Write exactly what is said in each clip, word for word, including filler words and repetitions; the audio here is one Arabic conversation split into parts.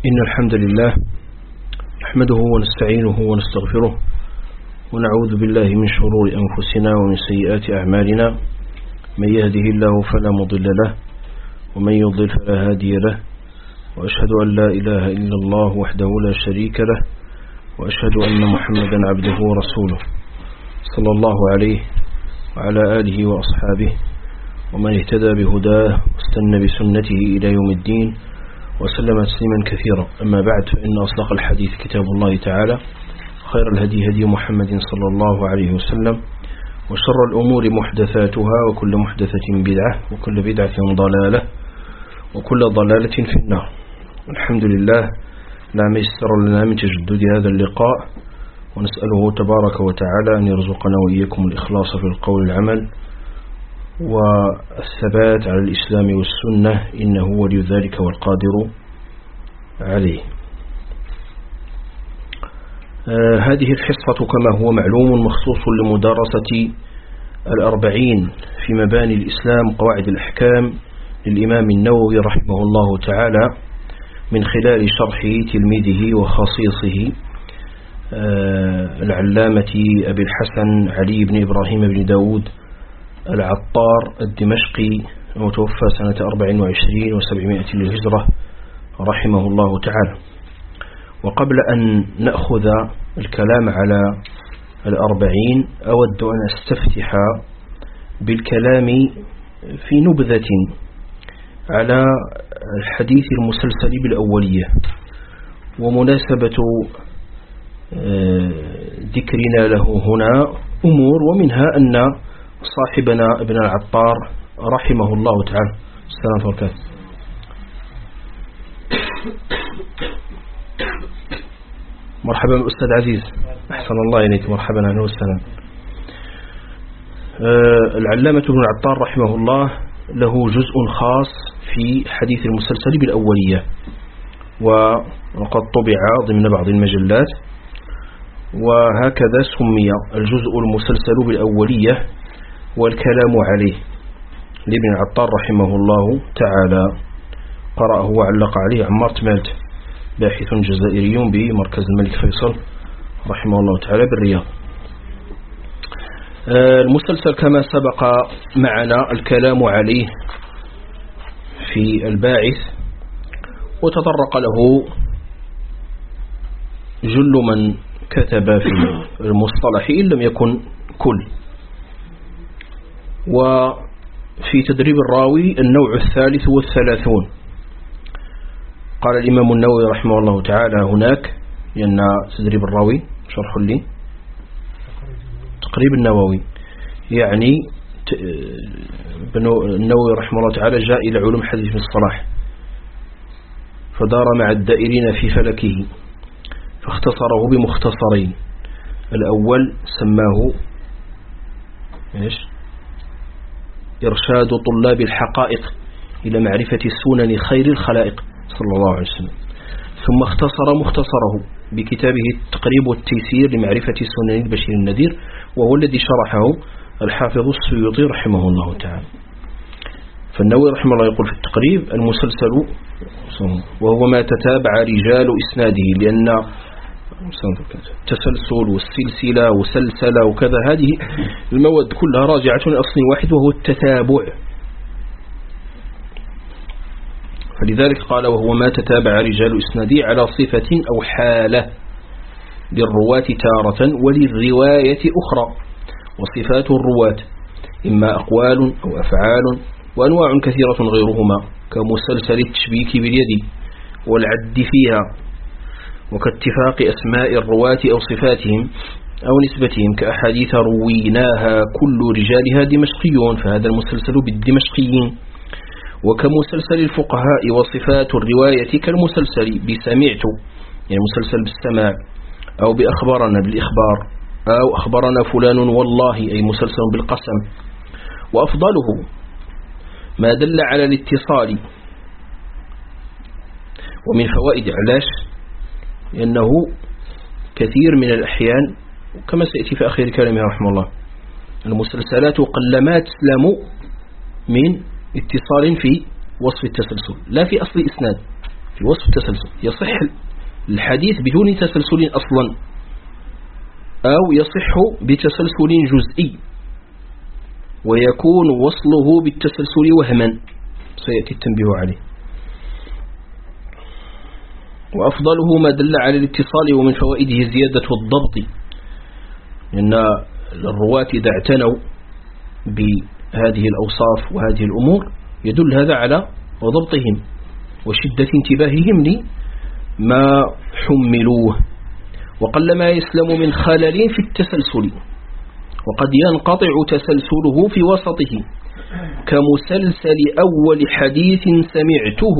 إن الحمد لله نحمده ونستعينه ونستغفره ونعوذ بالله من شرور أنفسنا ومن سيئات أعمالنا. من يهده الله فلا مضل له ومن يضلل فلا هادي له، وأشهد أن لا إله إلا الله وحده لا شريك له، وأشهد أن محمدا عبده ورسوله صلى الله عليه وعلى آله وأصحابه ومن اهتدى بهداه واستنى بسنته إلى يوم الدين وسلم تسليما كثيرا. أما بعد، فإن أصدق الحديث كتاب الله تعالى، خير الهدي هدي محمد صلى الله عليه وسلم، وشر الأمور محدثاتها، وكل محدثة بدعة، وكل بدعة ضلالة، وكل ضلالة في النار. الحمد لله لا ميسر لنا من تجدد هذا اللقاء، ونسأله تبارك وتعالى أن يرزقنا وإياكم الإخلاص في القول والعمل والثبات على الإسلام والسنة، إنه ولي ذلك والقادر عليه. آه هذه الحصة كما هو معلوم مخصوص لمدارسة الأربعين في مباني الإسلام قواعد الأحكام للإمام النووي رحمه الله تعالى، من خلال شرح تلميذه وخصيصه آه العلامة أبي الحسن علي بن إبراهيم بن داود العطار الدمشقي، المتوفى سنة أربع وعشرين وسبعمائة للهجرة رحمه الله تعالى. وقبل أن نأخذ الكلام على الأربعين، أود أن أستفتح بالكلام في نبذة على الحديث المسلسل بالأولية، ومناسبة ذكرنا له هنا أمور، ومنها أن صاحبنا ابن العطار رحمه الله تعالى السلام عليكم. مرحبا أستاذ عزيز، أحسن الله إليك، مرحبا أهلا وسهلا. أه العلامة ابن العطار رحمه الله له جزء خاص في حديث المسلسل بالأولية، وقد طبع ضمن بعض المجلات، وهكذا سمي الجزء المسلسل بالأولية والكلام عليه لابن العطار رحمه الله تعالى. قرأه وعلق عليه عمار تمالت، باحث جزائري بمركز الملك فيصل رحمه الله تعالى بالرياض. المسلسل كما سبق معنا الكلام عليه في الباعث، وتطرق له جل من كتب في المصطلح إن لم يكن كل. وفي تدريب الراوي النوع الثالث والثلاثون، قال الإمام النووي رحمه الله تعالى هناك، لأن تدريب الراوي شرح لي تقريب النووي، يعني النووي رحمه الله تعالى جاء إلى علوم حديث المصطلح، فدار مع الدائرين في فلكه، فاختصره بمختصرين. الأول سماه إيش؟ إرشاد طلاب الحقائق إلى معرفة سنن خير الخلائق صلى الله عليه وسلم، ثم اختصر مختصره بكتابه التقريب والتيسير لمعرفة سنن البشير النذير، وهو الذي شرحه الحافظ السيوطي رحمه الله تعالى. فالنووي رحمه الله يقول في التقريب: المسلسل وهو ما تتابع رجال إسناده، لأن تسلسل والسلسلة وسلسلة وكذا، هذه المواد كلها راجعة لأصل واحد وهو التتابع. فلذلك قال: وهو ما تتابع رجال إسناده على صفة أو حالة، للرواة تارة وللرواية أخرى. وصفات الرواة إما أقوال أو أفعال، وأنواع كثيرة غيرهما، كمسلسل التشبيك باليد والعد فيها، وكاتفاق أسماء الرواة أو صفاتهم أو نسبتهم، كأحاديث رويناها كل رجالها دمشقيون، فهذا المسلسل بالدمشقيين. وكمسلسل الفقهاء وصفات الرواية كالمسلسل بسمعت، يعني مسلسل بالسماع، أو بأخبرنا بالإخبار، أو أخبرنا فلان والله، أي مسلسل بالقسم. وأفضله ما دل على الاتصال. ومن فوائد علاش، لأنه كثير من الأحيان كما سيأتي في آخر كلامه رحمه الله، المسلسلات قلما تسلم من اتصال في وصف التسلسل، لا في أصل إسناد، في وصف التسلسل. يصح الحديث بدون تسلسل أصلا أو يصح بتسلسل جزئي ويكون وصله بالتسلسل وهما، سيأتي التنبيه عليه. وأفضله ما دل على الاتصال، ومن فوائده زيادة الضبط، لأن الرواة إذا اعتنوا بهذه الأوصاف وهذه الأمور يدل هذا على ضبطهم وشدة انتباههم لما حملوه. وقلما يسلم من خلل في التسلسل، وقد ينقطع تسلسله في وسطه، كمسلسل أول حديث سمعته.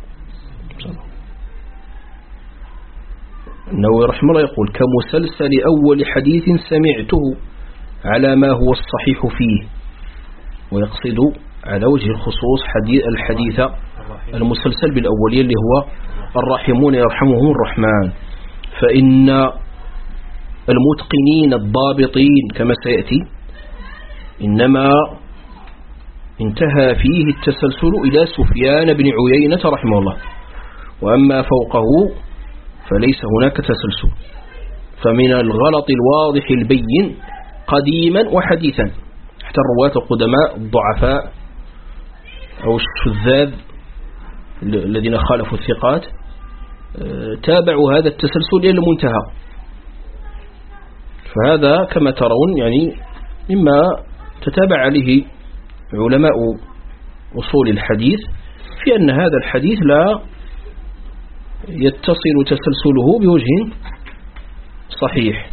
النووي رحمه الله يقول كمسلسل أول حديث سمعته على ما هو الصحيح فيه، ويقصد على وجه الخصوص حديث الحديث المسلسل بالأولية اللي هو الراحمون يرحمهم الرحمن. فإن المتقنين الضابطين كما سيأتي إنما انتهى فيه التسلسل إلى سفيان بن عيينة رحمه الله، وأما فوقه فليس هناك تسلسل. فمن الغلط الواضح البين قديما وحديثا، حتى الرواة القدماء الضعفاء أو الشذاذ الذين خالفوا الثقات تابعوا هذا التسلسل إلى المنتهى. فهذا كما ترون يعني مما تتابع عليه علماء أصول الحديث، في أن هذا الحديث لا يتصل تسلسله بوجه صحيح.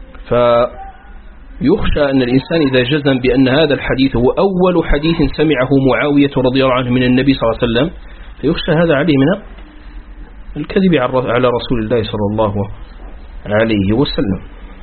فيخشى أن الإنسان إذا جزم بأن هذا الحديث هو أول حديث سمعه معاوية رضي الله عنه من النبي صلى الله عليه وسلم، فيخشى هذا عليه من الكذب على رسول الله صلى الله عليه وسلم.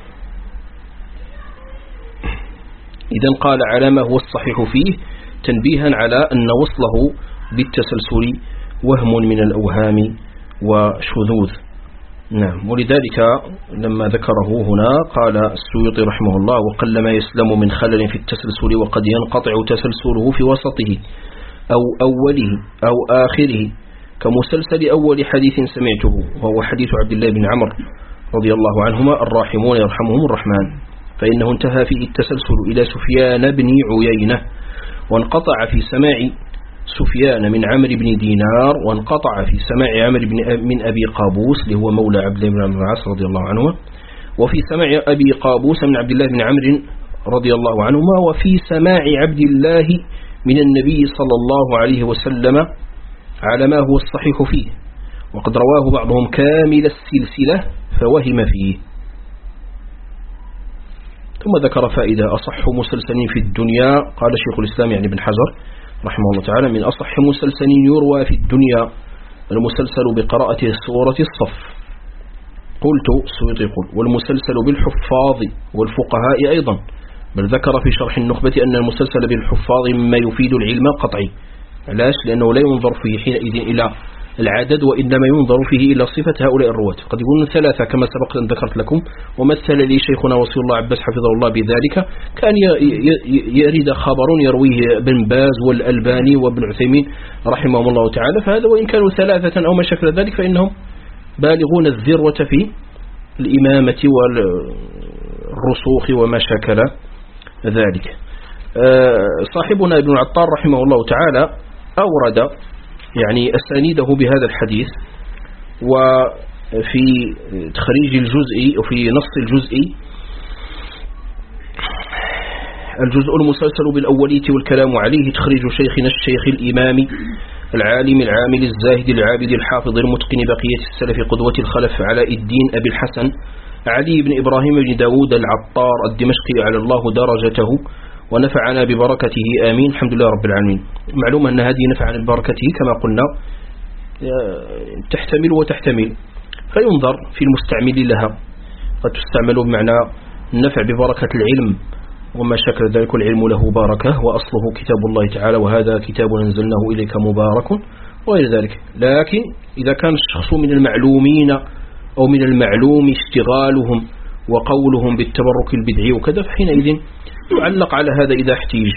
إذن قال على ما هو الصحيح فيه تنبيها على أن وصله بالتسلسل وهم من الأوهام وشذوذ. نعم. ولذلك لما ذكره هنا قال السيوطي رحمه الله وقلما يسلم من خلل في التسلسل وقد ينقطع تسلسله في وسطه أو أوله أو آخره، كمسلسل أول حديث سمعته وهو حديث عبد الله بن عمرو رضي الله عنهما الراحمون يرحمهم الرحمن، فإنه انتهى فيه التسلسل إلى سفيان بن عيينة، وانقطع في سماع سفيان من عمرو بن دينار، وانقطع في سماع عمرو بن من أبي قابوس اللي هو مولى عبد الله بن عمرو بن العاص رضي الله عنه، وفي سماع أبي قابوس من عبد الله بن عمرو رضي الله عنهما، وفي سماع عبد الله من النبي صلى الله عليه وسلم على ما هو الصحيح فيه، وقد رواه بعضهم كامل السلسلة فوهم فيه. ثم ذكر فائدة أصح مسلسل في الدنيا، قال شيخ الإسلام يعني بن حجر رحمه الله تعالى من أصح مسلسل يروى في الدنيا المسلسل بقراءة سورة الصف. قلت السيوطي يقول والمسلسل بالحفاظ والفقهاء أيضا، بل ذكر في شرح النخبة أن المسلسل بالحفاظ مما يفيد العلم قطعي. علاش؟ لأنه لا ينظر فيه حينئذ إلى العدد، وإنما ينظر فيه إلى صفة هؤلاء الرواة. قد يكون ثلاثة كما سبق أن ذكرت لكم، ومثل لي شيخنا وصي الله عباس حفظه الله بذلك، كان يريد خبر يرويه ابن باز والألباني وابن عثيمين رحمهم الله تعالى، فهذا وإن كانوا ثلاثة أو ما شكل ذلك فإنهم بالغون الذروة في الإمامة والرسوخ وما شكل ذلك. صاحبنا ابن العطار رحمه الله تعالى أورد يعني أسانيده بهذا الحديث، وفي تخريج الجزء وفي نص الجزء الجزء المسلسل بالأولية والكلام عليه تخريج شيخنا الشيخ الإمام العالم العامل الزاهد العابد الحافظ المتقن بقية السلف قدوة الخلف علاء الدين أبي الحسن علي بن إبراهيم بن داود العطار الدمشقي على الله درجته ونفعنا ببركته آمين. الحمد لله رب العالمين. معلوم أن هذه نفعنا ببركته كما قلنا تحتمل وتحتمل، فينظر في المستعمل لها، قد تستعمل بمعنى النفع ببركة العلم وما شكل ذلك، العلم له بركة وأصله كتاب الله تعالى وهذا كتاب أنزلناه إليك مبارك وغير ذلك. لكن إذا كان الشخص من المعلومين أو من المعلوم اشتغالهم وقولهم بالتبرك البدعي وكذا، فحينئذ يعلق على هذا إذا احتيج.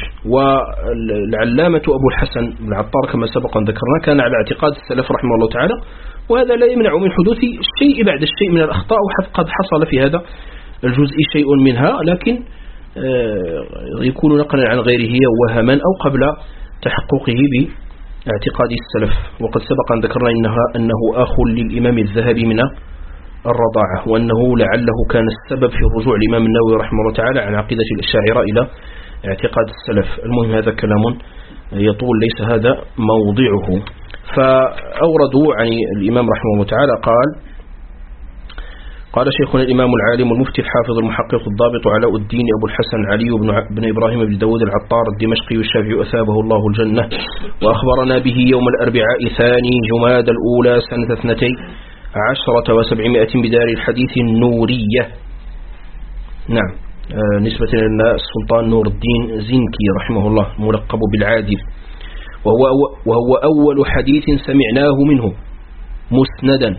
والعلامة أبو الحسن العطار كما سبق أن ذكرنا كان على اعتقاد السلف رحمه الله تعالى، وهذا لا يمنع من حدوث الشيء بعد الشيء من الأخطاء، وقد حصل في هذا الجزء شيء منها، لكن يكون نقلا عن غيره وهما أو قبل تحققه باعتقاد السلف. وقد سبق أن ذكرنا إنها أنه أخ للإمام الذهبي من الرضاعة، وأنه لعله كان السبب في الرجوع الإمام النووي رحمه الله تعالى عن عقيدة الأشاعرة إلى اعتقاد السلف. المهم هذا كلام يطول، ليس هذا موضعه. فأوردوا عن الإمام رحمه الله تعالى قال قال شيخنا الإمام العالم المفتي الحافظ المحقق الضابط علاء الدين أبو الحسن علي بن, بن إبراهيم بن داود العطار الدمشقي الشافعي أثابه الله الجنة، وأخبرنا به يوم الأربعاء ثاني جماد الأولى سنة اثنتي عشرة وسبعمائة بدار الحديث النورية. نعم، آه نسبة لنا السلطان نور الدين زنكي رحمه الله ملقب بالعادل، وهو, وهو أول حديث سمعناه منه مسندا،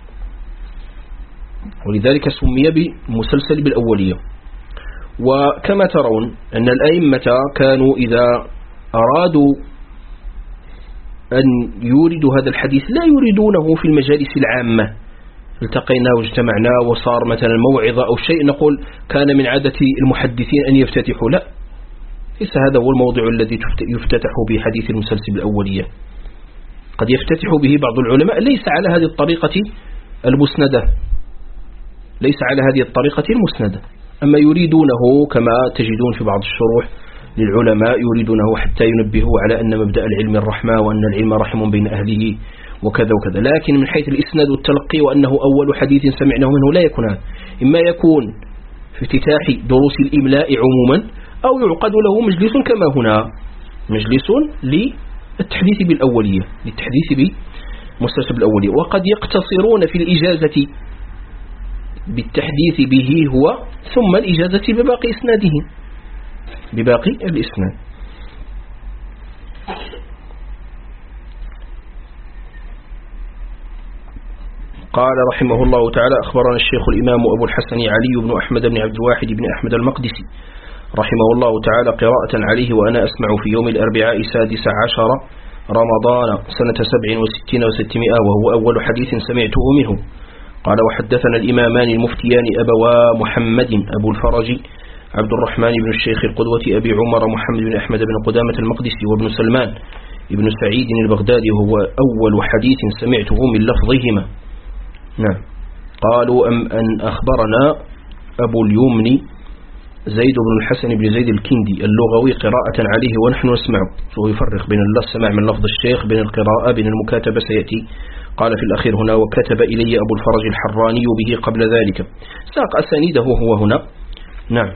ولذلك سمي بمسلسل بالأولية. وكما ترون أن الأئمة كانوا إذا أرادوا أن يوردوا هذا الحديث لا يريدونه في المجالس العامة، التقينا واجتمعنا وصار مثلا موعظة أو شيء نقول كان من عادة المحدثين أن يفتتحوا، لا، ليس هذا هو الموضع الذي يفتتح به حديث المسلسل بالأولية. قد يفتتح به بعض العلماء ليس على هذه الطريقة المسندة، ليس على هذه الطريقة المسندة، أما يريدونه كما تجدون في بعض الشروح للعلماء يريدونه حتى ينبهوا على أن مبدأ العلم الرحمة وأن العلم رحم بين أهله وكذا وكذا. لكن من حيث الإسناد والتلقي وأنه أول حديث سمعناه منه لا يكون هذا، إما يكون في افتتاح دروس الإملاء عموما، أو يعقد له مجلس كما هنا، مجلس للتحديث بالأولية، للتحديث بمسلسل بالأولية. وقد يقتصرون في الإجازة بالتحديث به هو ثم الإجازة بباقي إسناده، بباقي الإسناد. قال رحمه الله تعالى أخبرنا الشيخ الإمام أبو الحسن علي بن أحمد بن عبد الواحد بن أحمد المقدسي رحمه الله تعالى قراءة عليه وأنا أسمع في يوم الأربعاء سادس عشر رمضان سنة سبع وستين وستمائة، وهو أول حديث سمعته منه. قال وحدثنا الإمامان المفتيان أبوا محمد أبو الفرج عبد الرحمن بن الشيخ القدوة أبي عمر محمد بن أحمد بن قدامة المقدسي وابن سلمان ابن سعيد البغدادي، وهو أول حديث سمعته من لفظهما. نعم. قالوا أم أن أخبرنا أبو اليمن زيد بن الحسن بن زيد الكندي اللغوي قراءة عليه ونحن نسمع، فهو يفرق بين السماع من لفظ الشيخ بين القراءة بين المكاتبة سيأتي. قال في الأخير هنا وكتب إلي أبو الفرج الحراني به قبل ذلك، ساق أسانيده هو هنا. نعم،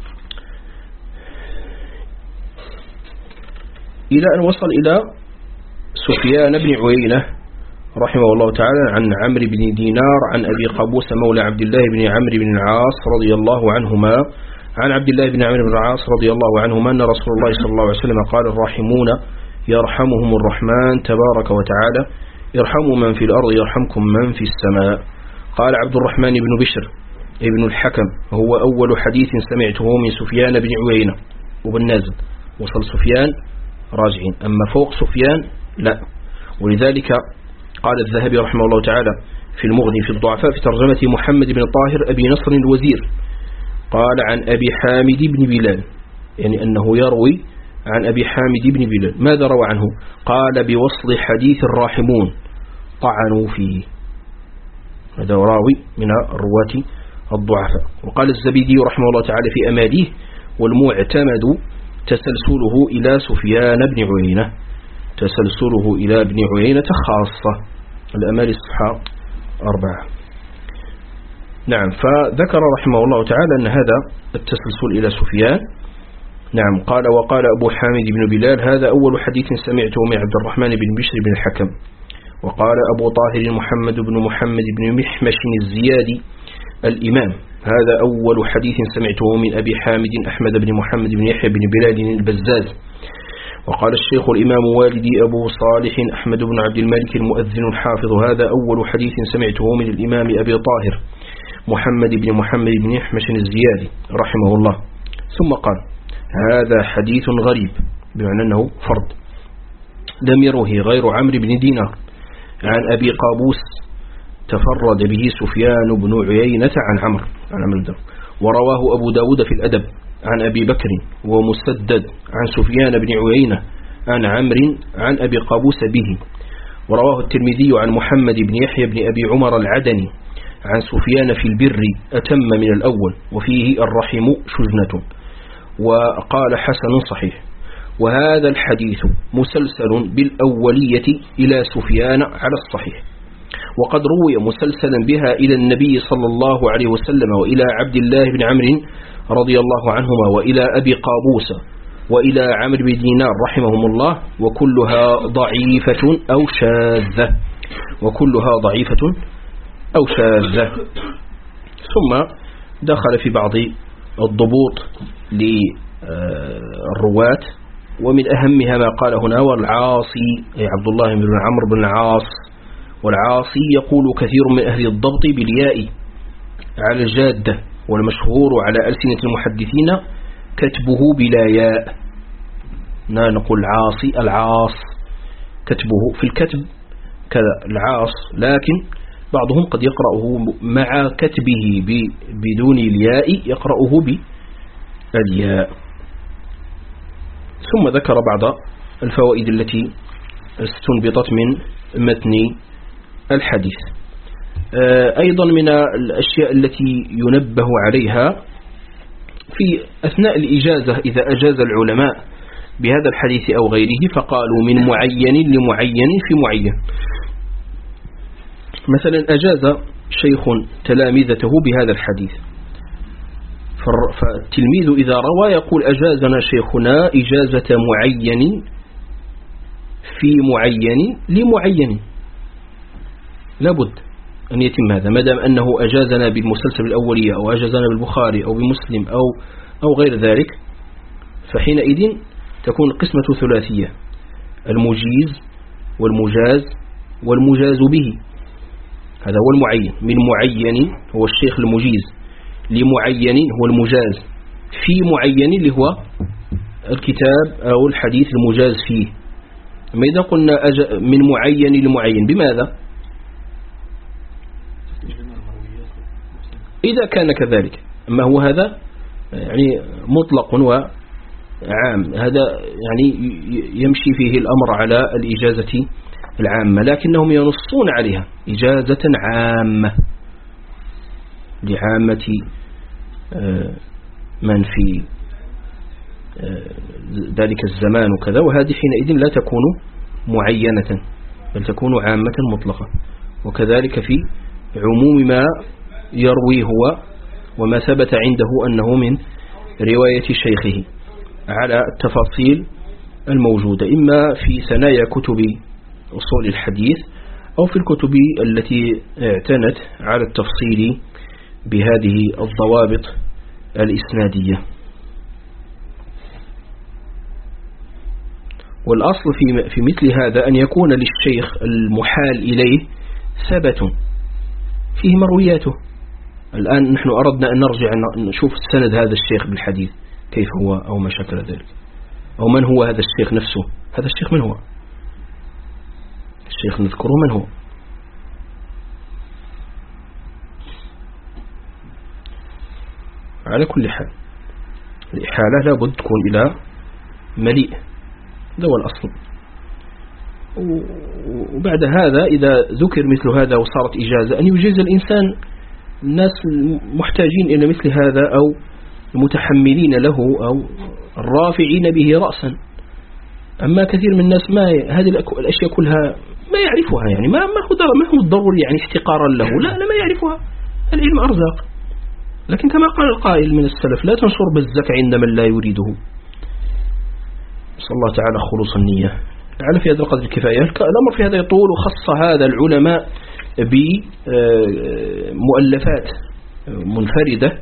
إلى أن وصل إلى سفيان بن عيينة رحمه الله تعالى عن عمرو بن دينار عن أبي قابوس مولى عبد الله بن عمرو بن العاص رضي الله عنهما عن عبد الله بن عمرو بن العاص رضي الله عنهما أن رسول الله صلى الله عليه وسلم قال الراحمون يرحمهم الرحمن تبارك وتعالى ارحموا من في الأرض يرحمكم من في السماء. قال عبد الرحمن بن بشر ابن الحكم هو أول حديث سمعته من سفيان بن عيينة وبالنازل، وصل سفيان راجعين، أما فوق سفيان لا. ولذلك قال الذهبي رحمه الله تعالى في المغني في الضعفاء في ترجمة محمد بن طاهر أبي نصر الوزير قال عن أبي حامد بن بلال، يعني أنه يروي عن أبي حامد بن بلال. ماذا روى عنه؟ قال بوصل حديث الراحمون طعنوا فيه، هذا راوي من الرواة الضعفاء. وقال الزبيدي رحمه الله تعالى في أماليه والمعتمد تسلسله إلى سفيان بن عيينة، تسلسله إلى ابن عيينة خاصة. الأمال الصحة أربعة. نعم، فذكر رحمه الله تعالى أن هذا التسلسل إلى سفيان. نعم. قال وقال أبو حامد بن بلال هذا أول حديث سمعته من عبد الرحمن بن بشر بن الحكم. وقال أبو طاهر محمد بن محمد بن محمش الزيادي الإمام هذا أول حديث سمعته من أبي حامد أحمد بن محمد بن يحيى بن بلال البزاز. وقال الشيخ الإمام والدي أبو صالح أحمد بن عبد الملك المؤذن الحافظ هذا أول حديث سمعته من الإمام أبي طاهر محمد بن محمد بن يحمش الزيادي رحمه الله. ثم قال هذا حديث غريب، بمعنى أنه فرد لم يروه غير عمرو بن دينار عن أبي قابوس تفرد به سفيان بن عيينة عن عمرو عن عمرو ورواه أبو داود في الأدب عن أبي بكر ومسدد عن سفيان بن عيينة عن عمرو عن أبي قابوس به. ورواه الترمذي عن محمد بن يحيى بن أبي عمر العدني عن سفيان في البر أتم من الأول وفيه الرحم شجنة، وقال حسن صحيح. وهذا الحديث مسلسل بالأولية إلى سفيان على الصحيح، وقد روي مسلسلا بها إلى النبي صلى الله عليه وسلم وإلى عبد الله بن عمرو رضي الله عنهما وإلى أبي قابوس وإلى عمرو بن دينار رحمهم الله، وكلها ضعيفة أو شاذة وكلها ضعيفة أو شاذة. ثم دخل في بعض الضبوط للرواة، ومن أهمها ما قال هنا: والعاصي أي عبد الله بن عمرو بن العاص، والعاصي يقول كثير من أهل الضبط بالياء على الجادة، والمشهور على ألسنة المحدثين كتبه بلا ياء. نقول العاصي العاص كتبه في الكتب كالعاص، لكن بعضهم قد يقرأه مع كتبه بدون الياء يقرأه بالياء. ثم ذكر بعض الفوائد التي استنبطت من متن الحديث. أيضا من الأشياء التي ينبه عليها في أثناء الإجازة، إذا أجاز العلماء بهذا الحديث أو غيره فقالوا من معين لمعين في معين. مثلا أجاز شيخ تلامذته بهذا الحديث، فالتلميذ إذا روى يقول: أجازنا شيخنا إجازة معين في معين لمعين. لابد أن يتم هذا، ما دام أنه أجازنا بالمسلسل الأولية أو أجازنا بالبخاري أو بمسلم أو أو غير ذلك، فحينئذ تكون القسمة ثلاثية: المجيز والمجاز والمجاز به. هذا هو المعين. من معين هو الشيخ المجيز، لمعين هو المجاز، في معين اللي هو الكتاب أو الحديث المجاز فيه. أما إذا قلنا من معين لمعين بماذا؟ إذا كان كذلك. أما هو هذا يعني مطلق وعام، هذا يعني يمشي فيه الأمر على الإجازة العامة، لكنهم ينصون عليها إجازة عامة لعامة من في ذلك الزمان وكذا، وهذه حينئذ لا تكون معينة بل تكون عامة مطلقة. وكذلك في عموم ما يروي هو وما ثبت عنده أنه من رواية شيخه على التفاصيل الموجودة إما في ثنايا كتب أصول الحديث أو في الكتب التي اعتنت على التفصيل بهذه الضوابط الإسنادية. والأصل في في مثل هذا أن يكون للشيخ المحال إليه ثبت فيه مروياته. الآن نحن أردنا أن نرجع نشوف سند هذا الشيخ بالحديث كيف هو أو ما شكل ذلك، أو من هو هذا الشيخ نفسه. هذا الشيخ من هو؟ الشيخ نذكره من هو. على كل حال الإحالة لابد تكون إلى مليء، هذا هو الأصل. وبعد هذا إذا ذكر مثل هذا وصارت إجازة أن يجيز الإنسان الناس محتاجين إلى مثل هذا أو المتحملين له أو الرافعين به رأسا. أما كثير من الناس ما هذه الأشياء كلها ما يعرفها، يعني ما ما هو ما هو الضروري يعني احتقارا له، لا لا ما يعرفها. العلم أرزاق، لكن كما قال القائل من السلف: لا تنشر بالزك عند من لا يريده. صلى الله تعالى خلوص النية. لعل في هذا القدر الكفاية. الأمر في هذا يطول، وخص هذا العلماء بمؤلفات منفردة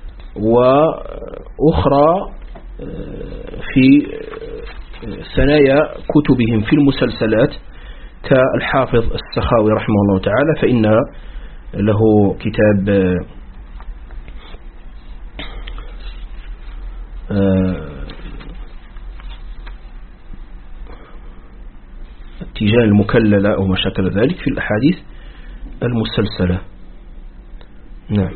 وأخرى في ثنايا كتبهم في المسلسلات كالحافظ السخاوي رحمه الله تعالى، فإن له كتاب التيجان المكللة أو ما شكل ذلك في الأحاديث المسلسلة. نعم.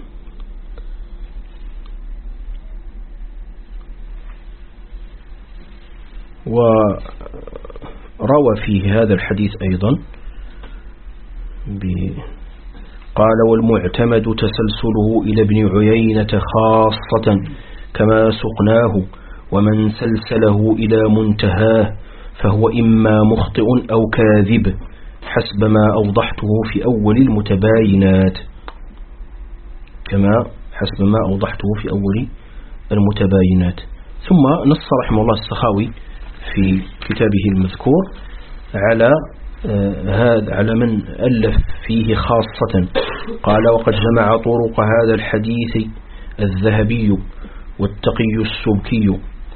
وروى فيه هذا الحديث أيضا قال والمعتمد تسلسله إلى ابن عيينة خاصة كما سقناه، ومن سلسله إلى منتهاه فهو إما مخطئ أو كاذب حسب ما أوضحته في أول المتباينات، كما حسب ما أوضحته في أول المتباينات. ثم نص رحمه الله السخاوي في كتابه المذكور على هذا على من ألف فيه خاصة، قال وقد جمع طرق هذا الحديث الذهبي والتقي السبكي،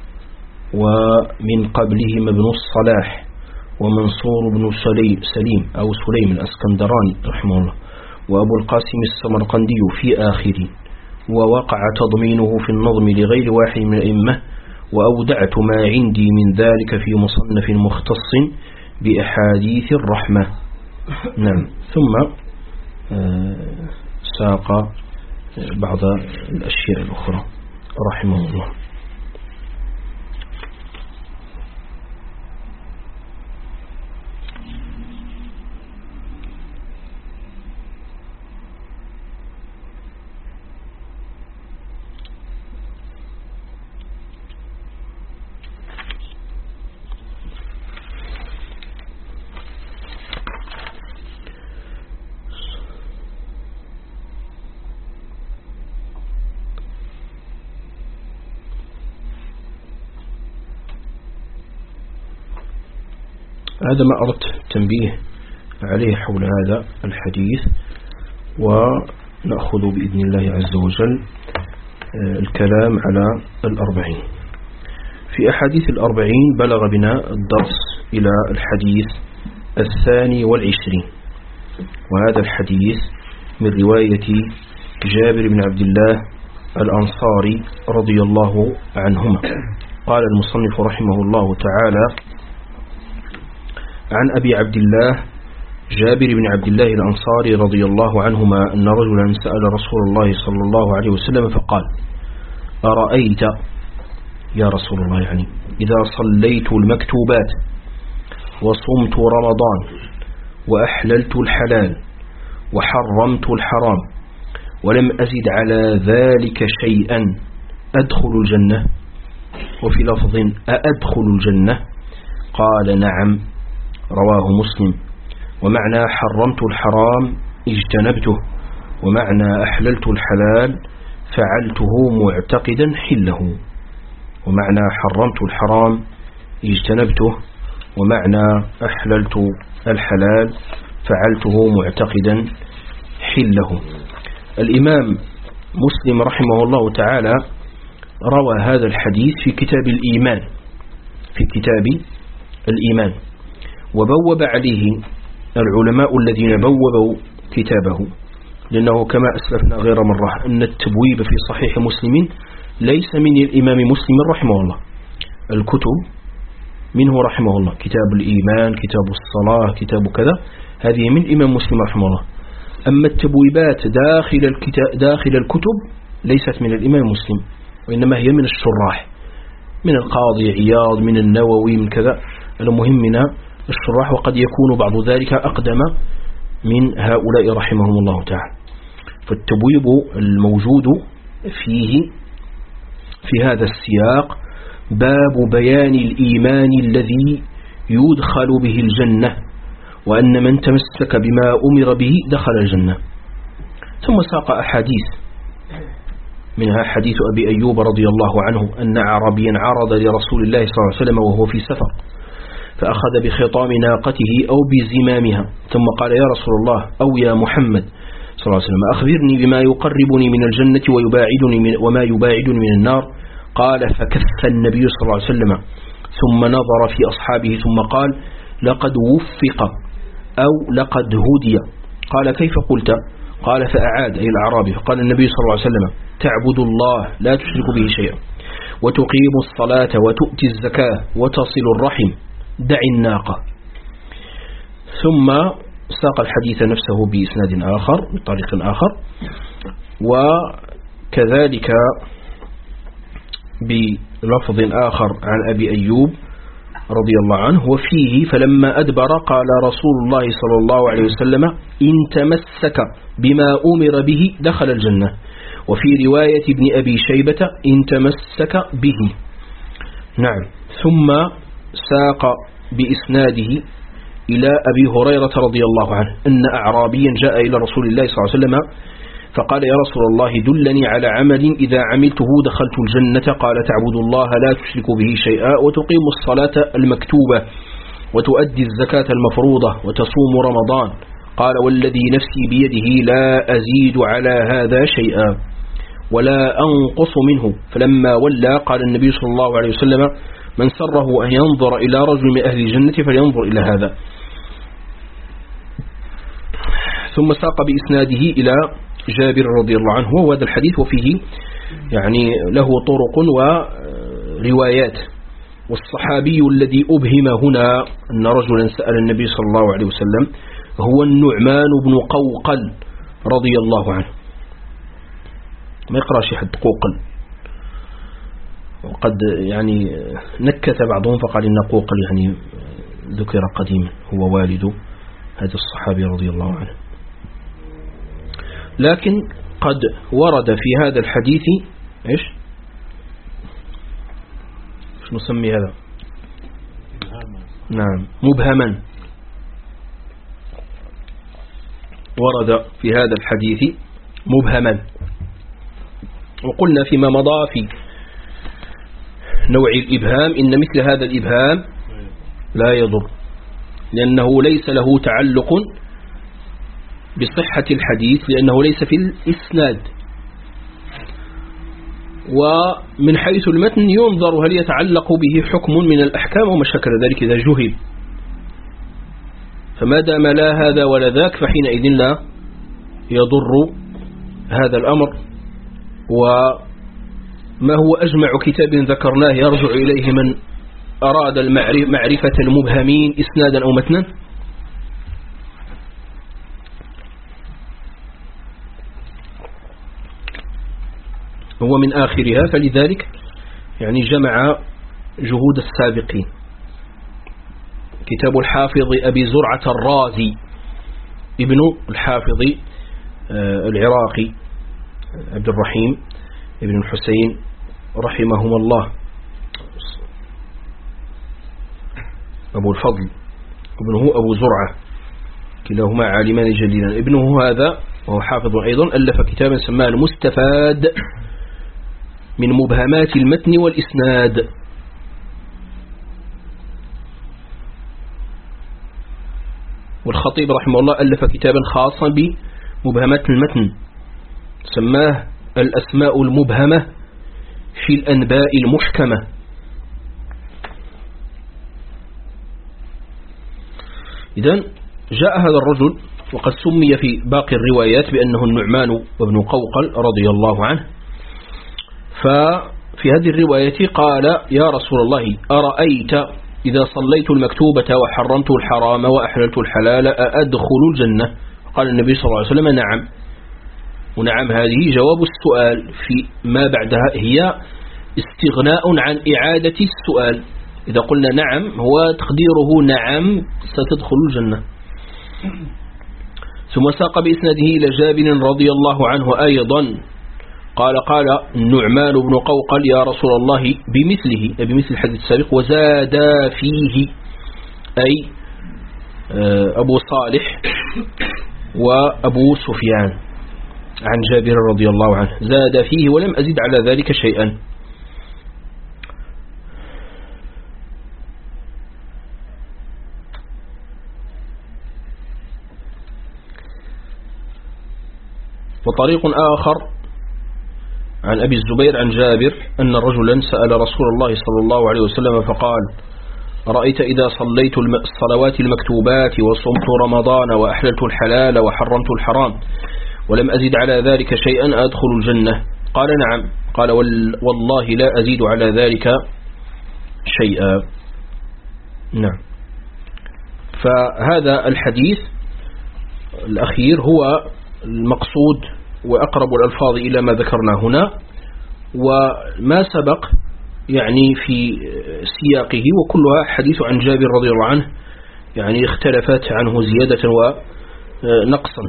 ومن قبلهم ابن الصلاح ومنصور بن سليم أو سليم الأسكندراني رحمه الله، وأبو القاسم السمرقندي في آخره، ووقع تضمينه في النظم لغير واحد من الأئمة، وأودعت ما عندي من ذلك في مصنف مختص بأحاديث الرحمة. نعم. ثم ساق بعض الأشياء الأخرى رحمه الله. هذا ما أردت التنبيه عليه حول هذا الحديث، ونأخذ بإذن الله عز وجل الكلام على الأربعين. في أحاديث الأربعين بلغ بنا الدرس إلى الحديث الثاني والعشرين، وهذا الحديث من رواية جابر بن عبد الله الأنصاري رضي الله عنهما. قال المصنف رحمه الله تعالى عن أبي عبد الله جابر بن عبد الله الأنصاري رضي الله عنهما أن رجلا سأل رسول الله صلى الله عليه وسلم فقال أرأيت يا رسول الله يعني إذا صليت المكتوبات وصمت رمضان وأحللت الحلال وحرمت الحرام ولم أزد على ذلك شيئا أدخل الجنة؟ وفي لفظ أأدخل الجنة؟ قال نعم، رواه مسلم. ومعنى حرمت الحرام اجتنبته، ومعنى أحللت الحلال فعلته معتقدا حله. ومعنى حرمت الحرام اجتنبته، ومعنى أحللت الحلال فعلته معتقدا حله. الإمام مسلم رحمه الله تعالى روى هذا الحديث في كتاب الإيمان في كتاب الإيمان وبوب عليه العلماء الذين بوبوا كتابه، لأنه كما أسلفنا غير مرة أن التبويب في صحيح مسلم ليس من الإمام مسلم رحمه الله، الكتب منه رحمه الله، كتاب الإيمان، كتاب الصلاة، كتاب كذا، هذه من الإمام مسلم رحمه الله. أما التبويبات داخل الكتاب داخل الكتب ليست من الإمام مسلم، وإنما هي من الشراح، من القاضي عياض، من النووي، من كذا. المهم من الشراح، وقد يكون بعض ذلك أقدم من هؤلاء رحمهم الله تعالى. فالتبويب الموجود فيه في هذا السياق باب بيان الإيمان الذي يدخل به الجنة، وأن من تمسك بما أمر به دخل الجنة. ثم ساق أحاديث، منها حديث أبي أيوب رضي الله عنه أن عربيا عرض لرسول الله صلى الله عليه وسلم وهو في سفر، فأخذ بخطام ناقته أو بزمامها، ثم قال يا رسول الله أو يا محمد صلى الله عليه وسلم أخبرني بما يقربني من الجنة ويباعدني من وما يباعدني من النار. قال فكف النبي صلى الله عليه وسلم ثم نظر في أصحابه ثم قال لقد وفق أو لقد هدي. قال كيف قلت؟ قال فأعاد أي الأعرابي، فقال النبي صلى الله عليه وسلم تعبد الله لا تشرك به شيئا، وتقيم الصلاة وتؤتي الزكاة وتصل الرحم، دع الناقة. ثم ساق الحديث نفسه بإسناد آخر بطريق آخر، وكذلك بلفظ آخر عن أبي أيوب رضي الله عنه، وفيه فلما أدبر قال رسول الله صلى الله عليه وسلم إن تمسك بما أمر به دخل الجنة. وفي رواية ابن أبي شيبة إن تمسك به. نعم. ثم ساق بإسناده إلى أبي هريرة رضي الله عنه أن أعرابيا جاء إلى رسول الله صلى الله عليه وسلم فقال يا رسول الله دلني على عمل إذا عملته دخلت الجنة. قال تعبد الله لا تشرك به شيئا وتقيم الصلاة المكتوبة وتؤدي الزكاة المفروضة وتصوم رمضان. قال والذي نفسي بيده لا أزيد على هذا شيئا ولا أنقص منه. فلما ولى قال النبي صلى الله عليه وسلم من سره أن ينظر إلى رجل من أهل الجنة فلينظر إلى هذا. ثم ساق بإسناده إلى جابر رضي الله عنه وهذا الحديث وفيه يعني له طرق وروايات. والصحابي الذي أبهم هنا أن رجلا سأل النبي صلى الله عليه وسلم هو النعمان بن قوقل رضي الله عنه. ما يقرأش حد قوقل، وقد يعني نكت بعضهم فقال إن قوقل يعني ذكر قديما هو والد هذا الصحابي رضي الله عنه. لكن قد ورد في هذا الحديث إيش إيش نسمي هذا؟ نعم مبهما. ورد في هذا الحديث مبهما. وقلنا فيما مضى في نوع الإبهام إن مثل هذا الإبهام لا يضر لأنه ليس له تعلق بصحة الحديث لأنه ليس في الإسناد. ومن حيث المتن ينظر هل يتعلق به حكم من الأحكام وما شكل ذلك إذا جهل. فما دام لا هذا ولا ذاك فحينئذ لا يضر هذا الأمر. وما هو أجمع كتاب ذكرناه يرجع إليه من أراد معرفة المبهمين إسنادا أو متنا؟ هو من آخرها. فلذلك يعني جمع جهود السابقين كتاب الحافظ أبي زرعة الرازي ابن الحافظ العراقي عبد الرحيم ابن الحسين رحمهما الله أبو الفضل ابنه أبو زرعة كلاهما عالمان جليلان. ابنه هذا وهو حافظ أيضا ألف كتابا سماه المستفاد من مبهمات المتن والإسناد. والخطيب رحمه الله ألف كتابا خاصا بمبهمات المتن سماه الأسماء المبهمة في الأنباء المحكمة. إذن جاء هذا الرجل وقد سمي في باقي الروايات بأنه النعمان وابن قوقل رضي الله عنه. ففي هذه الرواية قال يا رسول الله أرأيت إذا صليت المكتوبة وحرمت الحرام وأحللت الحلال أأدخل الجنة؟ قال النبي صلى الله عليه وسلم نعم. ونعم هذه جواب السؤال في ما بعدها هي استغناء عن إعادة السؤال. إذا قلنا نعم هو تقديره نعم ستدخل الجنة. ثم ساق بإسناده إلى جابر رضي الله عنه أيضا قال قال النعمان بن قوقل يا رسول الله بمثله بمثل الحديث السابق وزاد فيه أي أبو صالح وأبو سفيان عن جابر رضي الله عنه زاد فيه ولم أزد على ذلك شيئا. وطريق آخر عن أبي الزبير عن جابر أن رجلا سأل رسول الله صلى الله عليه وسلم فقال رأيت إذا صليت الصلوات المكتوبات وصمت رمضان وأحللت الحلال وحرمت الحرام ولم أزد على ذلك شيئا أدخل الجنة؟ قال نعم. قال والله لا أزيد على ذلك شيئا. نعم. فهذا الحديث الأخير هو المقصود وأقرب الألفاظ إلى ما ذكرنا هنا، وما سبق يعني في سياقه وكلها حديث عن جابر رضي الله عنه، يعني اختلفت عنه زيادة ونقصا.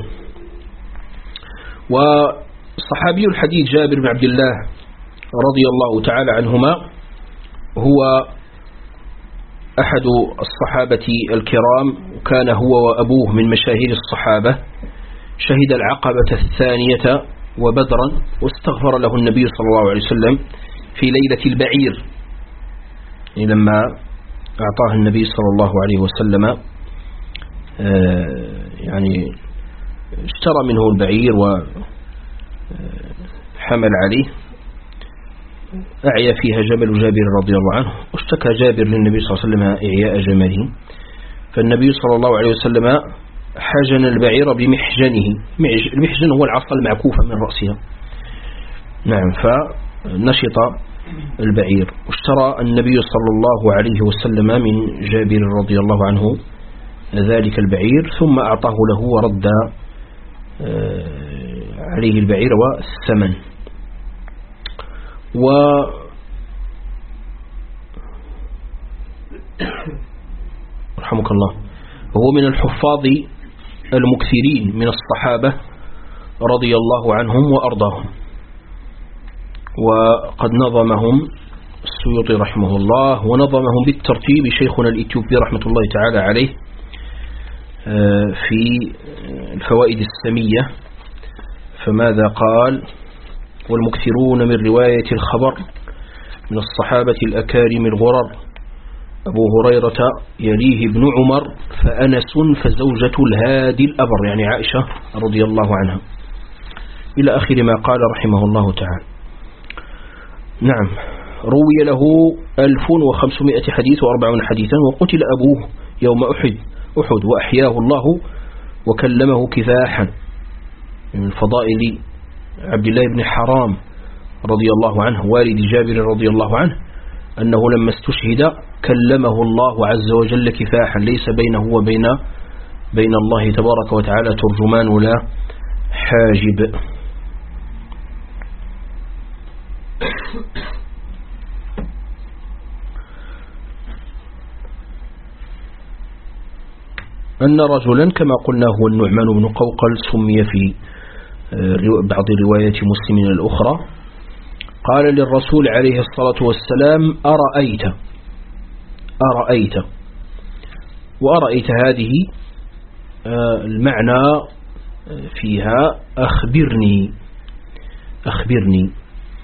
وصحابي الحديث جابر بن عبد الله رضي الله تعالى عنهما هو أحد الصحابة الكرام، وكان هو وأبوه من مشاهير الصحابة، شهد العقبة الثانية وبدرا، واستغفر له النبي صلى الله عليه وسلم في ليلة البعير، يعني لما أعطاه النبي صلى الله عليه وسلم يعني اشترى منه البعير وحمل عليه، أعيا فيها جمل جابر رضي الله عنه، واشتكى جابر للنبي صلى الله عليه وسلم إعياء جمله، فالنبي صلى الله عليه وسلم حجن البعير بمحجنه. المحجن هو العصا المعكوفة من رأسها، نعم، فنشط البعير، واشترى النبي صلى الله عليه وسلم من جابر رضي الله عنه ذلك البعير، ثم أعطاه له ورد عليه البعير والثمن. و رحمك الله هو من الحفاظ المكثرين من الصحابة رضي الله عنهم وأرضاهم، وقد نظمهم السيوطي رحمه الله، ونظمهم بالترتيب شيخنا الإثيوبي رحمة الله تعالى عليه في الفوائد السمية. فماذا قال؟ والمكثرون من رواية الخبر من الصحابة الأكارم الغرر أبو هريرة يليه ابن عمر فأنس فزوجة الهادي الأبر، يعني عائشة رضي الله عنها، إلى آخر ما قال رحمه الله تعالى. نعم، روي له ألف وخمسمائة حديث وأربعون حديثا، وقتل أبوه يوم أحد أحد وأحياه الله وكلمه كفاحا. من فضائل عبد الله بن حرام رضي الله عنه والد جابر رضي الله عنه أنه لما استشهد كلمه الله عز وجل كفاحا، ليس بينه وبين بين الله تبارك وتعالى ترجمان ولا حاجب. أن رجلا كما قلنا هو النعمان بن قوقل سمي في بعض روايات مسلمين الأخرى، قال للرسول عليه الصلاة والسلام أرأيت أرأيت وأرأيت هذه المعنى فيها أخبرني أخبرني.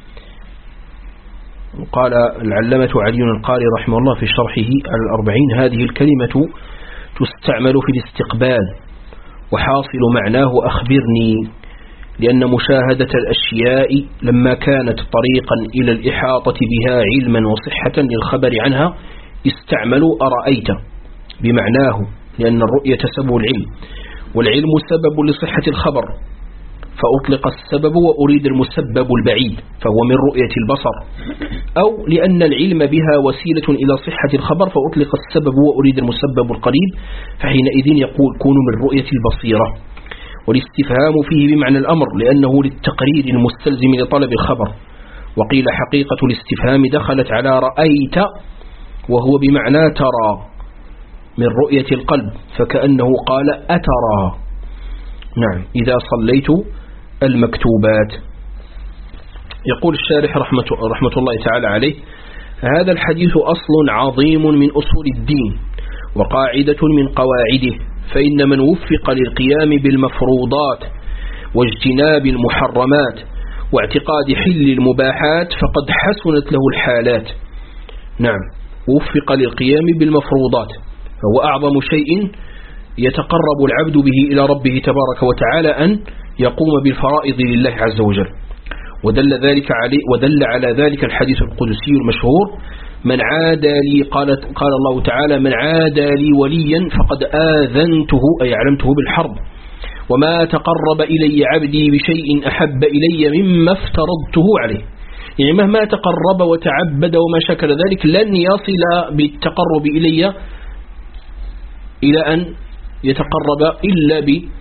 قال العلامة علي القاري رحمه الله في شرحه على الأربعين هذه الكلمة تستعمل في الاستقبال، وحاصل معناه أخبرني، لأن مشاهدة الأشياء لما كانت طريقا إلى الإحاطة بها علما وصحة للخبر عنها استعملوا أرأيت بمعناه، لأن الرؤية سبب العلم، والعلم سبب لصحة الخبر، فأطلق السبب وأريد المسبب البعيد فهو من رؤية البصر، أو لأن العلم بها وسيلة إلى صحة الخبر فأطلق السبب وأريد المسبب القريب، فحينئذ يقول كونوا من رؤية البصيرة. والاستفهام فيه بمعنى الأمر لأنه للتقرير المستلزم لطلب الخبر. وقيل حقيقة الاستفهام دخلت على رأيت وهو بمعنى ترى من رؤية القلب، فكأنه قال أترى. نعم، إذا صليت المكتوبات. يقول الشارح رحمة, رحمة الله تعالى عليه: هذا الحديث أصل عظيم من أصول الدين وقاعدة من قواعده، فإن من وفق للقيام بالمفروضات واجتناب المحرمات واعتقاد حل المباحات فقد حسنت له الحالات. نعم، وفق للقيام بالمفروضات، فهو أعظم شيء يتقرب العبد به إلى ربه تبارك وتعالى أن يقوم بالفرائض لله عز وجل. ودل ذلك عليه ودل على ذلك الحديث القدسي المشهور: من عادى لي قال, قال الله تعالى: من عادى لي وليا فقد آذنته، أي علمته بالحرب، وما تقرب إلي عبدي بشيء أحب إلي مما افترضته عليه. يعني مهما تقرب وتعبد وما شكل ذلك لن يصل بالتقرب إلي إلى أن يتقرب إلا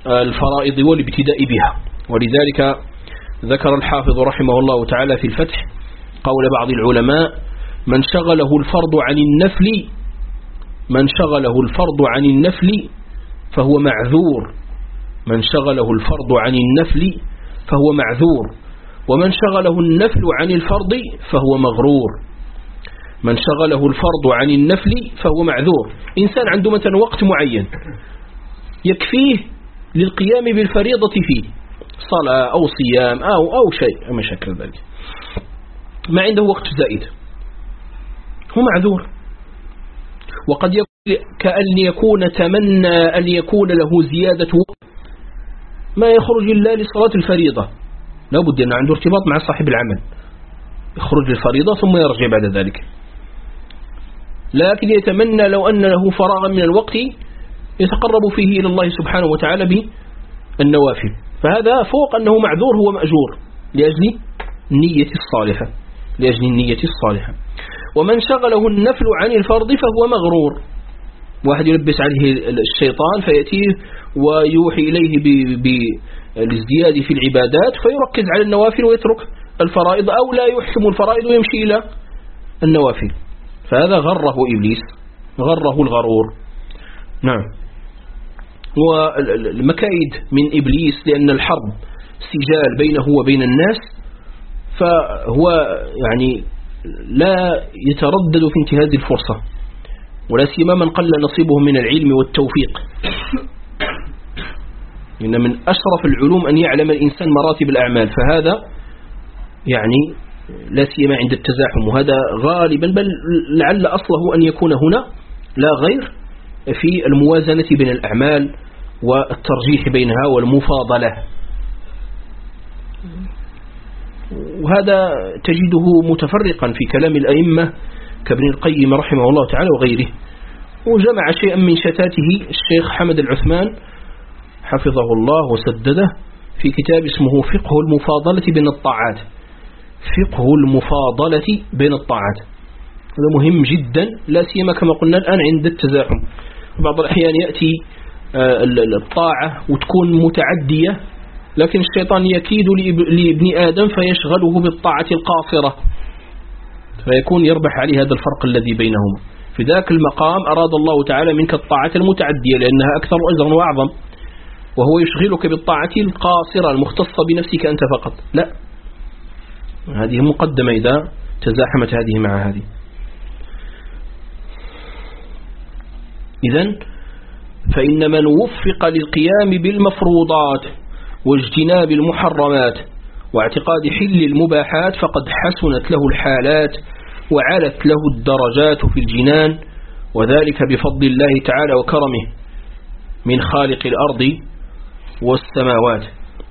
الفرائض والابتداء بها. ولذلك ذكر الحافظ رحمه الله تعالى في الفتح قول بعض العلماء: من شغله الفرض عن النفل من شغله الفرض عن النفل فهو معذور من شغله الفرض عن النفل فهو معذور ومن شغله النفل عن الفرض فهو مغرور. من شغله الفرض عن النفل فهو معذور. إنسان عنده مثلا وقت معين يكفيه للقيام بالفريضة فيه، صلاة أو صيام أو, أو شيء ما شكل ذلك، ما عنده وقت زائد، هو معذور. وقد يكون كأن يكون تمنى أن يكون له زيادة ما يخرج إلا لصلاة الفريضة، لا بد أن عنده ارتباط مع صاحب العمل، يخرج الفريضة ثم يرجع بعد ذلك. لكن يتمنى لو أن له فراغا من الوقت يتقرب فيه إلى الله سبحانه وتعالى بالنوافل، فهذا فوق أنه معذور هو مأجور لأجل النية الصالحة لأجل النية الصالحة. ومن شغله النفل عن الفرض فهو مغرور. واحد يلبس عليه الشيطان فيأتيه ويوحي إليه بالازدياد في العبادات فيركز على النوافل ويترك الفرائض، أو لا يحكم الفرائض ويمشي إلى النوافل، فهذا غره إبليس، غره الغرور. نعم. والمكايد من إبليس لأن الحرب سجال بينه وبين الناس، فهو يعني لا يتردد في انتهاز الفرصة، ولا سيما من قل نصيبه من العلم والتوفيق. إن من أشرف العلوم أن يعلم الإنسان مراتب الأعمال، فهذا يعني لا سيما عند التزاحم، وهذا غالبا بل لعل أصله أن يكون هنا لا غير في الموازنة بين الأعمال والترجيح بينها والمفاضلة. وهذا تجده متفرقا في كلام الأئمة كابن القيم رحمه الله تعالى وغيره. وجمع شيئا من شتاته الشيخ حمد العثمان حفظه الله وسدده في كتاب اسمه فقه المفاضلة بين الطاعات. فقه المفاضلة بين الطاعات هذا مهم جدا، لا سيما كما قلنا الآن عند التزاحم. بعض الأحيان يأتي الطاعة وتكون متعدية، لكن الشيطان يكيد لابن آدم فيشغله بالطاعة القاصرة، فيكون يربح عليه هذا الفرق الذي بينهما. في ذاك المقام أراد الله تعالى منك الطاعة المتعدية لأنها أكثر أجرا وأعظم، وهو يشغلك بالطاعة القاصرة المختصة بنفسك أنت فقط. لا، هذه مقدمة إذا تزاحمت هذه مع هذه. إذن فإن من وفق للقيام بالمفروضات واجتناب المحرمات واعتقاد حل المباحات فقد حسنت له الحالات وعلت له الدرجات في الجنان، وذلك بفضل الله تعالى وكرمه من خالق الأرض والسماوات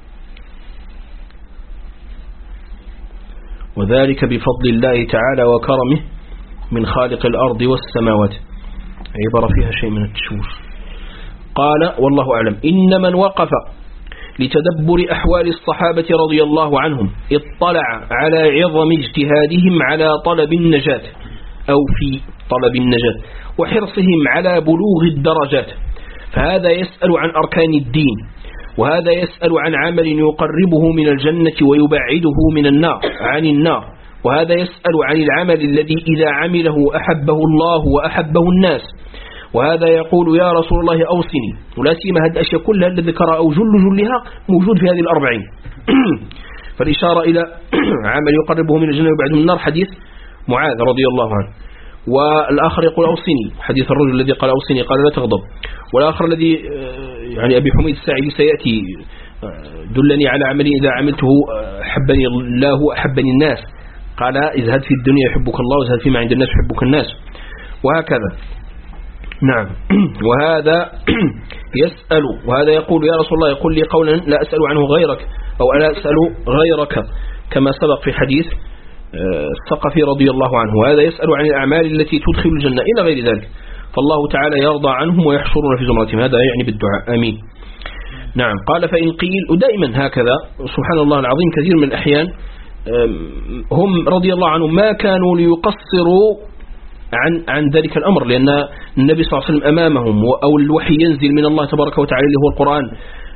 وذلك بفضل الله تعالى وكرمه من خالق الأرض والسماوات. عبارة فيها شيء من التشويش. قال والله أعلم: إن من وقف لتدبر أحوال الصحابة رضي الله عنهم اطلع على عظم اجتهادهم على طلب النجاة أو في طلب النجاة وحرصهم على بلوغ الدرجات، فهذا يسأل عن أركان الدين، وهذا يسأل عن عمل يقربه من الجنة ويبعده من النار عن النار، وهذا يسأل عن العمل الذي إذا عمله أحبه الله وأحبه الناس، وهذا يقول يا رسول الله أوصني. ولا سيما هذه الأشياء كلها التي ذكرها أو جل جلها موجود في هذه الأربعين. فالإشارة إلى عمل يقربه من الجنة ويبعده من النار حديث معاذ رضي الله عنه، والآخر يقول أوصني حديث الرجل الذي قال أوصني قال لا تغضب، والآخر الذي يعني أبي حميد الساعدي سيأتي دلني على عمل إذا عملته أحبني الله وأحبني الناس، قال ازهد في الدنيا يحبك الله وازهد فيما عند الناس يحبك الناس، وهكذا. نعم. وهذا يسأل وهذا يقول يا رسول الله يقول لي قولا لا أسأل عنه غيرك أو لا أسأل غيرك كما سبق في حديث الثقفي رضي الله عنه، وهذا يسأل عن الأعمال التي تدخل الجنة إلى غير ذلك، فالله تعالى يرضى عنهم ويحشرون في زمرتهم، هذا يعني بالدعاء آمين. نعم. قال فإن قيل، ودائما هكذا سبحان الله العظيم كثير من الأحيان هم رضي الله عنهم ما كانوا ليقصروا عن عن ذلك الأمر، لأن النبي صلى الله عليه وسلم أمامهم أو الوحي ينزل من الله تبارك وتعالى اللي هو القرآن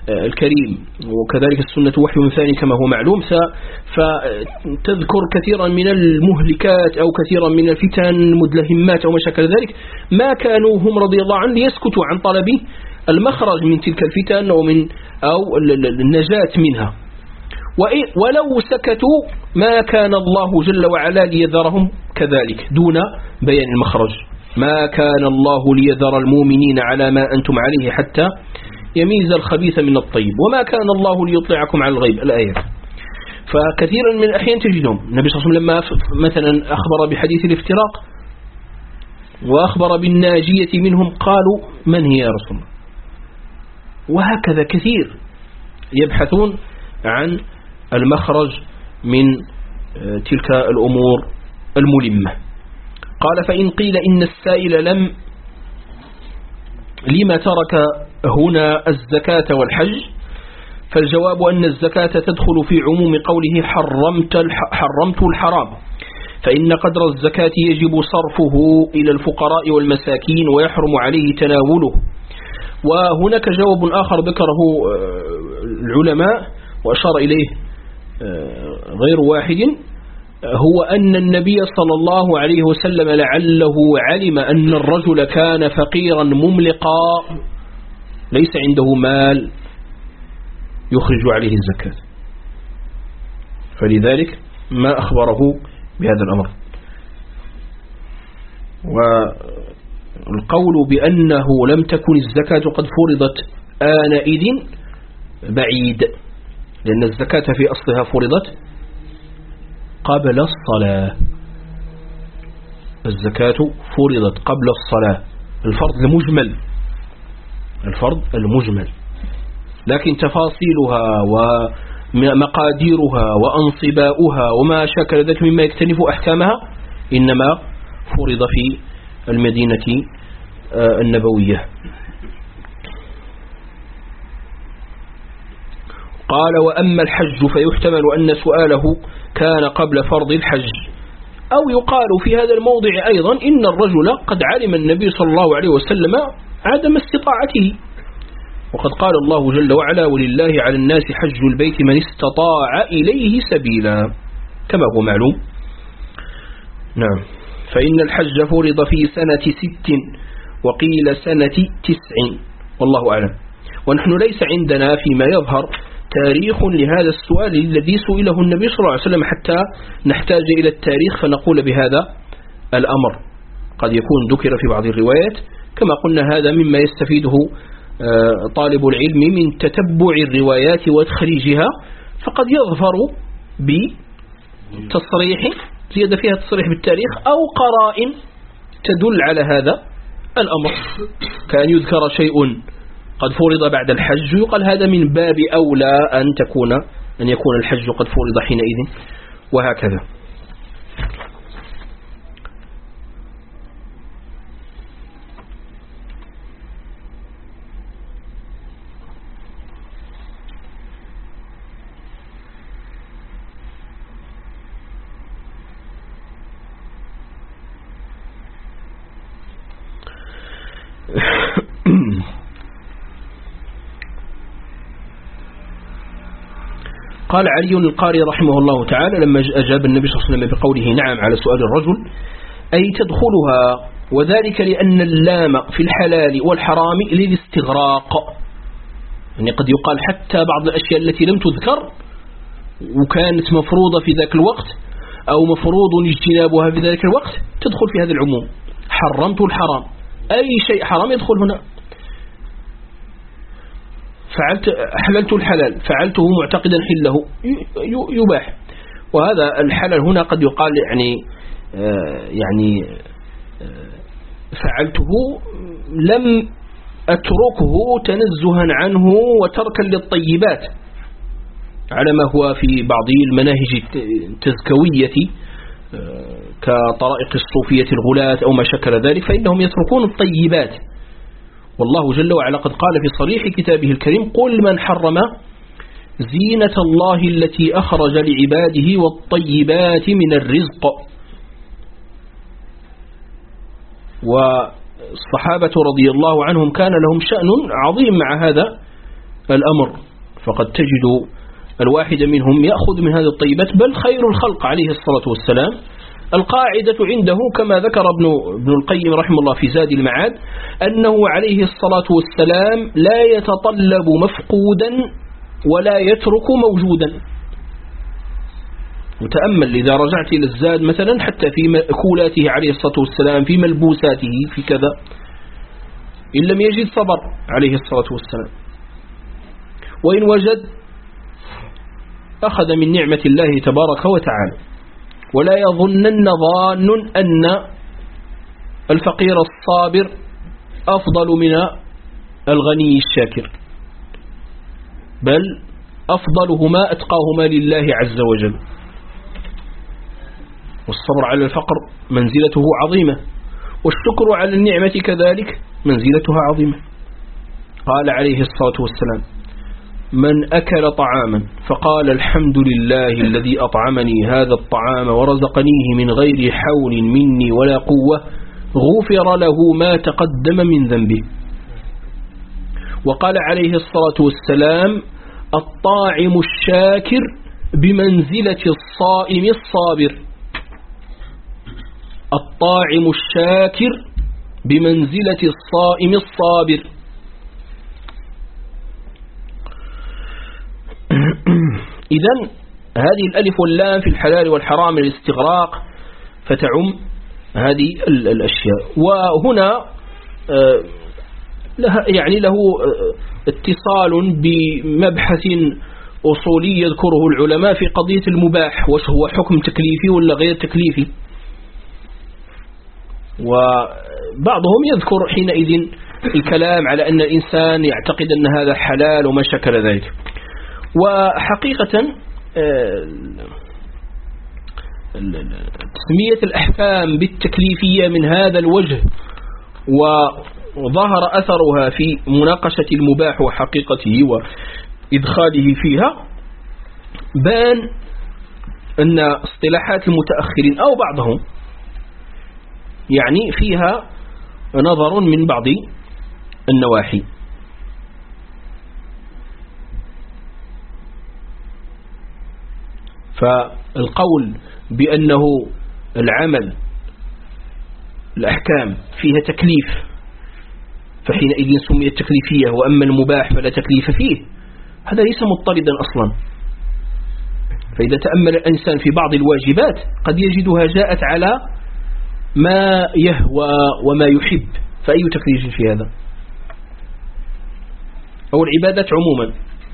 الكريم، وكذلك السنة وحي ثاني كما هو معلوم، فتذكر كثيرا من المهلكات أو كثيرا من الفتن المدلهمات أو ما شكل ذلك، ما كانوا هم رضي الله عنهم ليسكتوا عن طلب المخرج من تلك الفتن أو من أو النجاة منها، ولو سكتوا ما كان الله جل وعلا ليذرهم كذلك دون بيان المخرج. ما كان الله ليذر المؤمنين على ما أنتم عليه حتى يميز الخبيث من الطيب، وما كان الله ليطلعكم على الغيب، الآية. فكثيرا من الأحيان تجدهم النبي صلى الله عليه وسلم لما مثلا أخبر بحديث الافتراق وأخبر بالناجية منهم قالوا من هي يا رسول الله، وهكذا كثير يبحثون عن المخرج من تلك الأمور الملمة. قال فإن قيل إن السائل لم لما ترك هنا الزكاة والحج، فالجواب أن الزكاة تدخل في عموم قوله حرمت, حرمت الحرام، فإن قدر الزكاة يجب صرفه إلى الفقراء والمساكين ويحرم عليه تناوله. وهناك جواب آخر ذكره العلماء وأشار إليه غير واحد، هو أن النبي صلى الله عليه وسلم لعله علم أن الرجل كان فقيرا مملقا ليس عنده مال يخرج عليه الزكاة، فلذلك ما أخبره بهذا الأمر. والقول بأنه لم تكن الزكاة قد فرضت آنئذ بعيد، لأن الزكاة في أصلها فرضت قبل الصلاة. الزكاة فرضت قبل الصلاة، الفرض المجمل، الفرض المجمل، لكن تفاصيلها ومقاديرها وأنصباؤها وما شكل ذلك مما يكتنف أحكامها إنما فرض في المدينة النبوية. قال وأما الحج فيحتمل أن سؤاله كان قبل فرض الحج، أو يقال في هذا الموضع أيضا إن الرجل قد علم النبي صلى الله عليه وسلم عدم استطاعته، وقد قال الله جل وعلا ولله على الناس حج البيت من استطاع إليه سبيلا كما هو معلوم. نعم. فإن الحج فرض في سنة ست وقيل سنة تسع والله أعلم. ونحن ليس عندنا فيما يظهر تاريخ لهذا السؤال الذي سئله النبي صلى الله عليه وسلم حتى نحتاج إلى التاريخ فنقول بهذا الأمر. قد يكون ذكر في بعض الروايات كما قلنا، هذا مما يستفيده طالب العلم من تتبع الروايات وتخريجها، فقد يظفر بتصريح زيادة فيها تصريح بالتاريخ أو قرائن تدل على هذا الأمر، كان يذكر شيء قد فرض بعد الحج يقال هذا من باب أولى أن تكون أن يكون الحج قد فرض حينئذ، وهكذا. قال علي القاري رحمه الله تعالى لما أجاب النبي صلى الله عليه وسلم بقوله نعم على سؤال الرجل، أي تدخلها، وذلك لأن اللام في الحلال والحرام للاستغراق، يعني قد يقال حتى بعض الأشياء التي لم تذكر وكانت مفروضة في ذاك الوقت أو مفروض اجتنابها في ذاك الوقت تدخل في هذا العموم. حرمت الحرام، أي شيء حرام يدخل هنا. فعلت حللت الحلال، فعلته معتقدا حله يباح. وهذا الحلال هنا قد يقال يعني آه يعني آه فعلته لم أتركه تنزها عنه وتركا للطيبات على ما هو في بعض المناهج التزكوية آه كطرائق الصوفية الغلاة أو ما شكل ذلك، فإنهم يتركون الطيبات. والله جل وعلا قد قال في صريح كتابه الكريم قل من حرم زينة الله التي أخرج لعباده والطيبات من الرزق. والصحابة رضي الله عنهم كان لهم شأن عظيم مع هذا الأمر، فقد تجد الواحد منهم يأخذ من هذه الطيبات، بل خير الخلق عليه الصلاة والسلام. القاعدة عنده كما ذكر ابن, ابن القيم رحمه الله في زاد المعاد أنه عليه الصلاة والسلام لا يتطلب مفقودا ولا يترك موجودا. وتأمل إذا رجعت إلى الزاد مثلا حتى في مأكولاته عليه الصلاة والسلام، في ملبوساته، في كذا، إن لم يجد صبر عليه الصلاة والسلام، وإن وجد أخذ من نعمة الله تبارك وتعالى. ولا يظنن ظان أن الفقير الصابر أفضل من الغني الشاكر، بل أفضلهما أتقاهما لله عز وجل. والصبر على الفقر منزلته عظيمة، والشكر على النعمة كذلك منزلتها عظيمة. قال عليه الصلاة والسلام: من أكل طعاما فقال الحمد لله الذي أطعمني هذا الطعام ورزقنيه من غير حول مني ولا قوة غفر له ما تقدم من ذنبه. وقال عليه الصلاة والسلام: الطاعم الشاكر بمنزلة الصائم الصابر. الطاعم الشاكر بمنزلة الصائم الصابر. إذن هذه الألف واللام في الحلال والحرام الاستغراق فتعم هذه الأشياء. وهنا لها يعني له اتصال بمبحث أصولي يذكره العلماء في قضية المباح، وش هو حكم تكليفي ولا غير تكليفي. وبعضهم يذكر حينئذ الكلام على أن الإنسان يعتقد أن هذا حلال وما شكل ذلك. وحقيقة تسمية الأحكام بالتكليفية من هذا الوجه وظهر أثرها في مناقشة المباح وحقيقته وإدخاله فيها، بان أن اصطلاحات المتأخرين أو بعضهم يعني فيها نظر من بعض النواحي. فالقول بأنه العمل الأحكام فيها تكليف فحينئذ سميت تكليفية، وأما المباح فلا تكليف فيه، هذا ليس مضطردا أصلا. فإذا تأمل الإنسان في بعض الواجبات قد يجدها جاءت على ما يهوى وما يحب، فأي تكليف في هذا؟ أو العبادات عموما،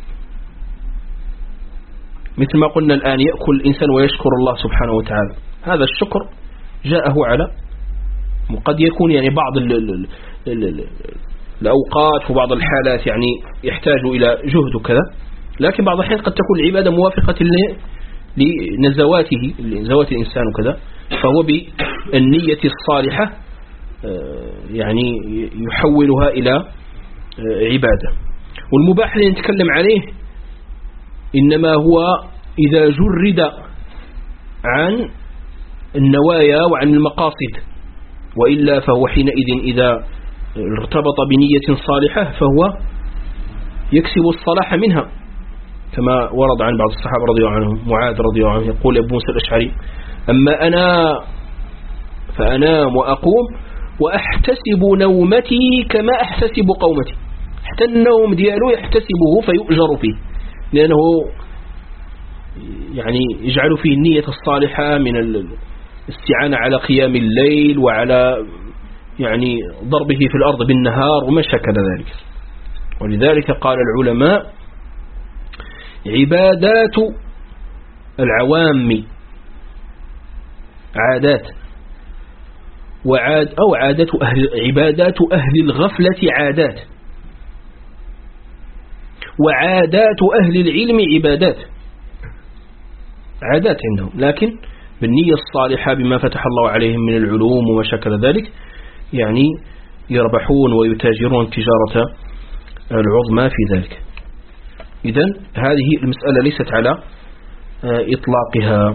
مثل ما قلنا الآن يأكل الإنسان ويشكر الله سبحانه وتعالى، هذا الشكر جاءه على، وقد يكون يعني بعض ال ال ال ال الأوقات وبعض الحالات يعني يحتاج إلى جهد وكذا، لكن بعض الحين قد تكون العبادة موافقة لنزواته نزوات الإنسان وكذا، فهو بالنية الصالحة يعني يحولها إلى عبادة. والمباح اللي نتكلم عليه إنما هو إذا جرد عن النوايا وعن المقاصد، وإلا فهو حينئذ إذا ارتبط بنية صالحة فهو يكسب الصلاح منها، كما ورد عن بعض الصحابة رضي الله عنهم. معاذ رضي الله عنه يقول أبو موسى الأشعري: أما أنا فأنام وأقوم وأحتسب نومتي كما أحتسب قومتي. حتى النوم دياله يحتسبه فيؤجر فيه، لأنه يعني يجعل فيه النية الصالحة من الاستعانة على قيام الليل وعلى يعني ضربه في الأرض بالنهار وما شكل ذلك. ولذلك قال العلماء: عبادات العوام عادات، وعاد أو عادات أهل عبادات أهل الغفلة عادات، وعادات أهل العلم عبادات، عادات عندهم، لكن بالنية الصالحة بما فتح الله عليهم من العلوم وما شكل ذلك يعني يربحون ويتاجرون التجارة العظمى في ذلك. إذن هذه المسألة ليست على إطلاقها،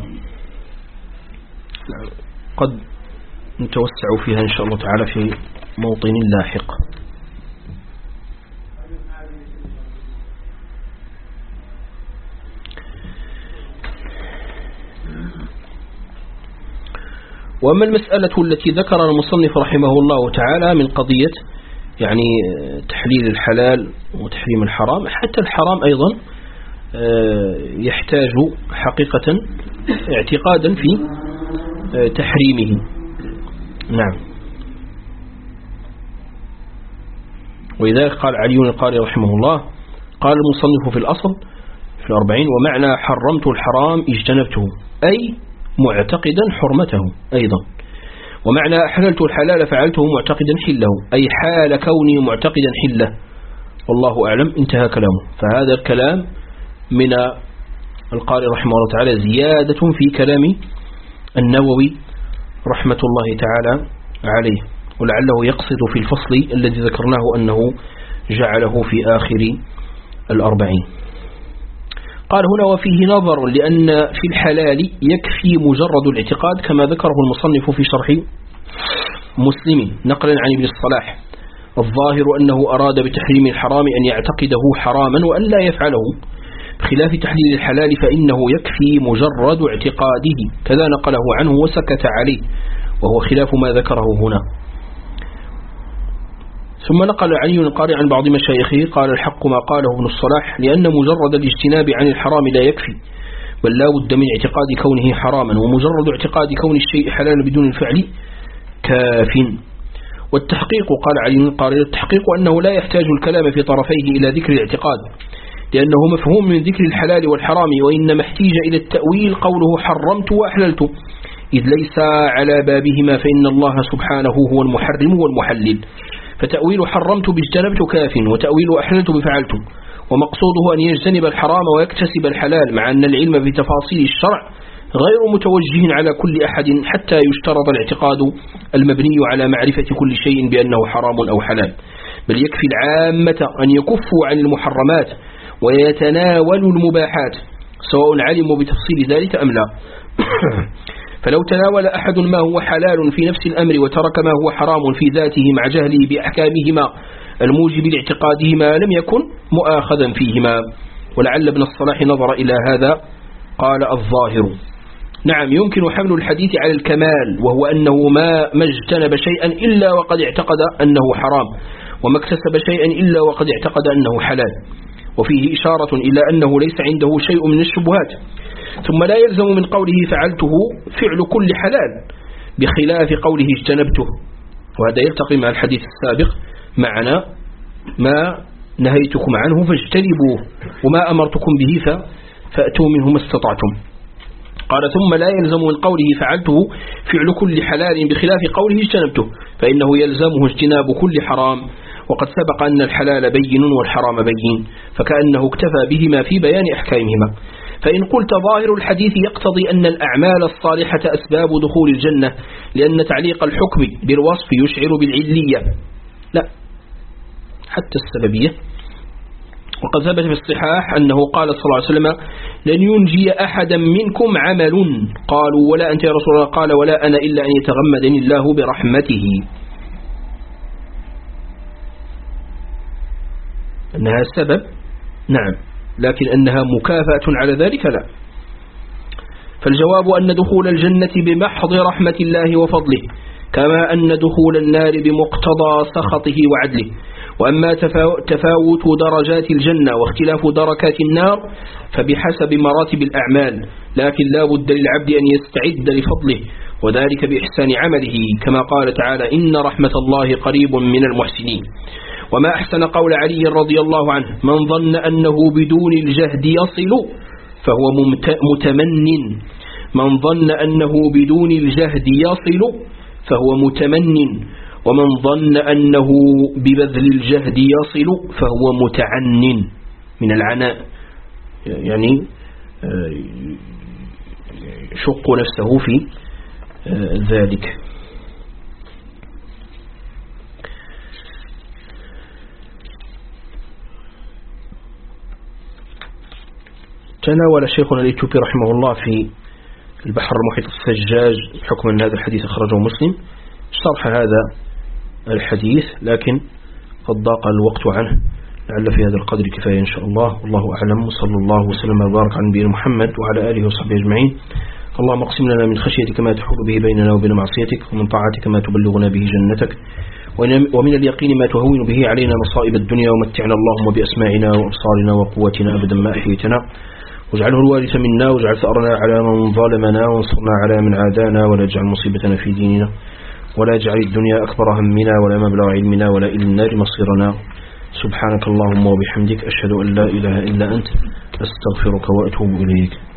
قد نتوسع فيها إن شاء الله تعالى في موطن لاحق. وأما المسألة التي ذكر المصنف رحمه الله تعالى من قضية يعني تحليل الحلال وتحريم الحرام، حتى الحرام أيضا يحتاج حقيقة اعتقادا في تحريمه. نعم. ولذلك قال علي القاري رحمه الله، قال المصنف في الأصل في الأربعين: ومعنى حرمت الحرام اجتنبته، أي معتقدا حرمته أيضا. ومعنى أحللت الحلال فعلته معتقدا حله، أي حال كوني معتقدا حله. والله أعلم. انتهى كلامه. فهذا الكلام من القاري رحمه الله تعالى زيادة في كلام النووي رحمة الله تعالى عليه، ولعله يقصد في الفصل الذي ذكرناه أنه جعله في آخر الأربعين. قال هنا: وفيه نظر، لأن في الحلال يكفي مجرد الاعتقاد كما ذكره المصنف في شرح مسلم نقلا عن ابن الصلاح. الظاهر أنه أراد بتحريم الحرام أن يعتقده حراما وأن لا يفعله، بخلاف تحليل الحلال فإنه يكفي مجرد اعتقاده، كذا نقله عنه وسكت عليه، وهو خلاف ما ذكره هنا. ثم نقل علي القاري عن بعض مشايخه قال: الحق ما قاله ابن الصلاح، لأن مجرد الاجتناب عن الحرام لا يكفي، بل لا بد من اعتقاد كونه حراما، ومجرد اعتقاد كون الشيء حلالا بدون الفعل كاف. والتحقيق، قال علي القاري: التحقيق أنه لا يحتاج الكلام في طرفيه إلى ذكر الاعتقاد، لأنه مفهوم من ذكر الحلال والحرام، وإنما احتيج إلى التأويل قوله حرمت وأحللت، إذ ليس على بابهما، فإن الله سبحانه هو المحرم والمحلل، فتأويل حرمت باجتنبت كاف، وتأويل أحللت بفعلت، ومقصوده أن يجتنب الحرام ويكتسب الحلال، مع أن العلم بتفاصيل الشرع غير متوجه على كل أحد حتى يشترط الاعتقاد المبني على معرفة كل شيء بأنه حرام أو حلال، بل يكفي العامة أن يكفوا عن المحرمات ويتناولوا المباحات سواء علموا بتفصيل ذلك أم لا. فلو تناول أحد ما هو حلال في نفس الأمر وترك ما هو حرام في ذاته مع جهله بأحكامهما الموجب لاعتقادهما لم يكن مؤاخذا فيهما. ولعل ابن الصلاح نظر إلى هذا، قال: الظاهر. نعم، يمكن حمل الحديث على الكمال، وهو أنه ما ما اجتنب شيئا إلا وقد اعتقد أنه حرام، وما اكتسب شيئا إلا وقد اعتقد أنه حلال، وفيه إشارة إلى أنه ليس عنده شيء من الشبهات. ثم لا يلزم من قوله فعلته فعل كل حلال، بخلاف قوله اجتنبته، وهذا يلتقي مع الحديث السابق معنا: ما نهيتكم عنه فاجتنبوه، وما أمرتكم به فأتوا منه ما استطعتم. قال: ثم لا يلزم من قوله فعلته فعل كل حلال، بخلاف قوله اجتنبته، فإنه يلزمه اجتناب كل حرام، وقد سبق أن الحلال بين والحرام بين، فكأنه اكتفى بهما في بيان أحكامهما. فإن قلت ظاهر الحديث يقتضي أن الأعمال الصالحة أسباب دخول الجنة، لأن تعليق الحكم بالوصف يشعر بالعلية. لا، حتى السببية. وقد ثبت في الصحاح أنه قال صلى الله عليه وسلم: لن ينجي أحدا منكم عمل. قالوا: ولا أنت يا رسول الله؟ قال: ولا أنا إلا أن يتغمدني الله برحمته. أنها سبب، نعم، لكن أنها مكافأة على ذلك لا. فالجواب أن دخول الجنة بمحض رحمة الله وفضله، كما أن دخول النار بمقتضى سخطه وعدله. وأما تفاوت درجات الجنة واختلاف دركات النار فبحسب مراتب الأعمال، لكن لا بد للعبد أن يستعد لفضله، وذلك بإحسان عمله، كما قال تعالى: إن رحمة الله قريب من المحسنين. وما أحسن قول علي رضي الله عنه: من ظن أنه بدون الجهد يصل فهو متمن. من ظن أنه بدون الجهد يصل فهو متمن، ومن ظن أنه ببذل الجهد يصل فهو متعن. من العناء يعني شق نفسه في ذلك. تناول شيخنا الإثيوبي رحمه الله في البحر المحيط السجاج حكم أن هذا الحديث أخرجه مسلم شرح هذا الحديث، لكن قد ضاق الوقت عنه، لعل في هذا القدر كفاية إن شاء الله. والله أعلم، وصلى الله وسلم وبارك على نبينا محمد وعلى آله وصحبه أجمعين. اللهم اقسم لنا من خشيتك ما تحول به بيننا وبين معصيتك، ومن طاعتك ما تبلغنا به جنتك، ومن اليقين ما تهون به علينا مصائب الدنيا، ومتعنا اللهم بأسماعنا وأبصارنا وقوتنا أبدا ما أحيتنا، واجعله الوارث منا، واجعل ثأرنا على من ظالمنا، وانصرنا على من عادانا، ولا تجعل مصيبتنا في ديننا، ولا تجعل الدنيا أكبر همنا ولا مبلغ علمنا ولا إلى النار مصيرنا. سبحانك اللهم وبحمدك، أشهد أن لا إله إلا أنت، أستغفرك وأتوب إليك.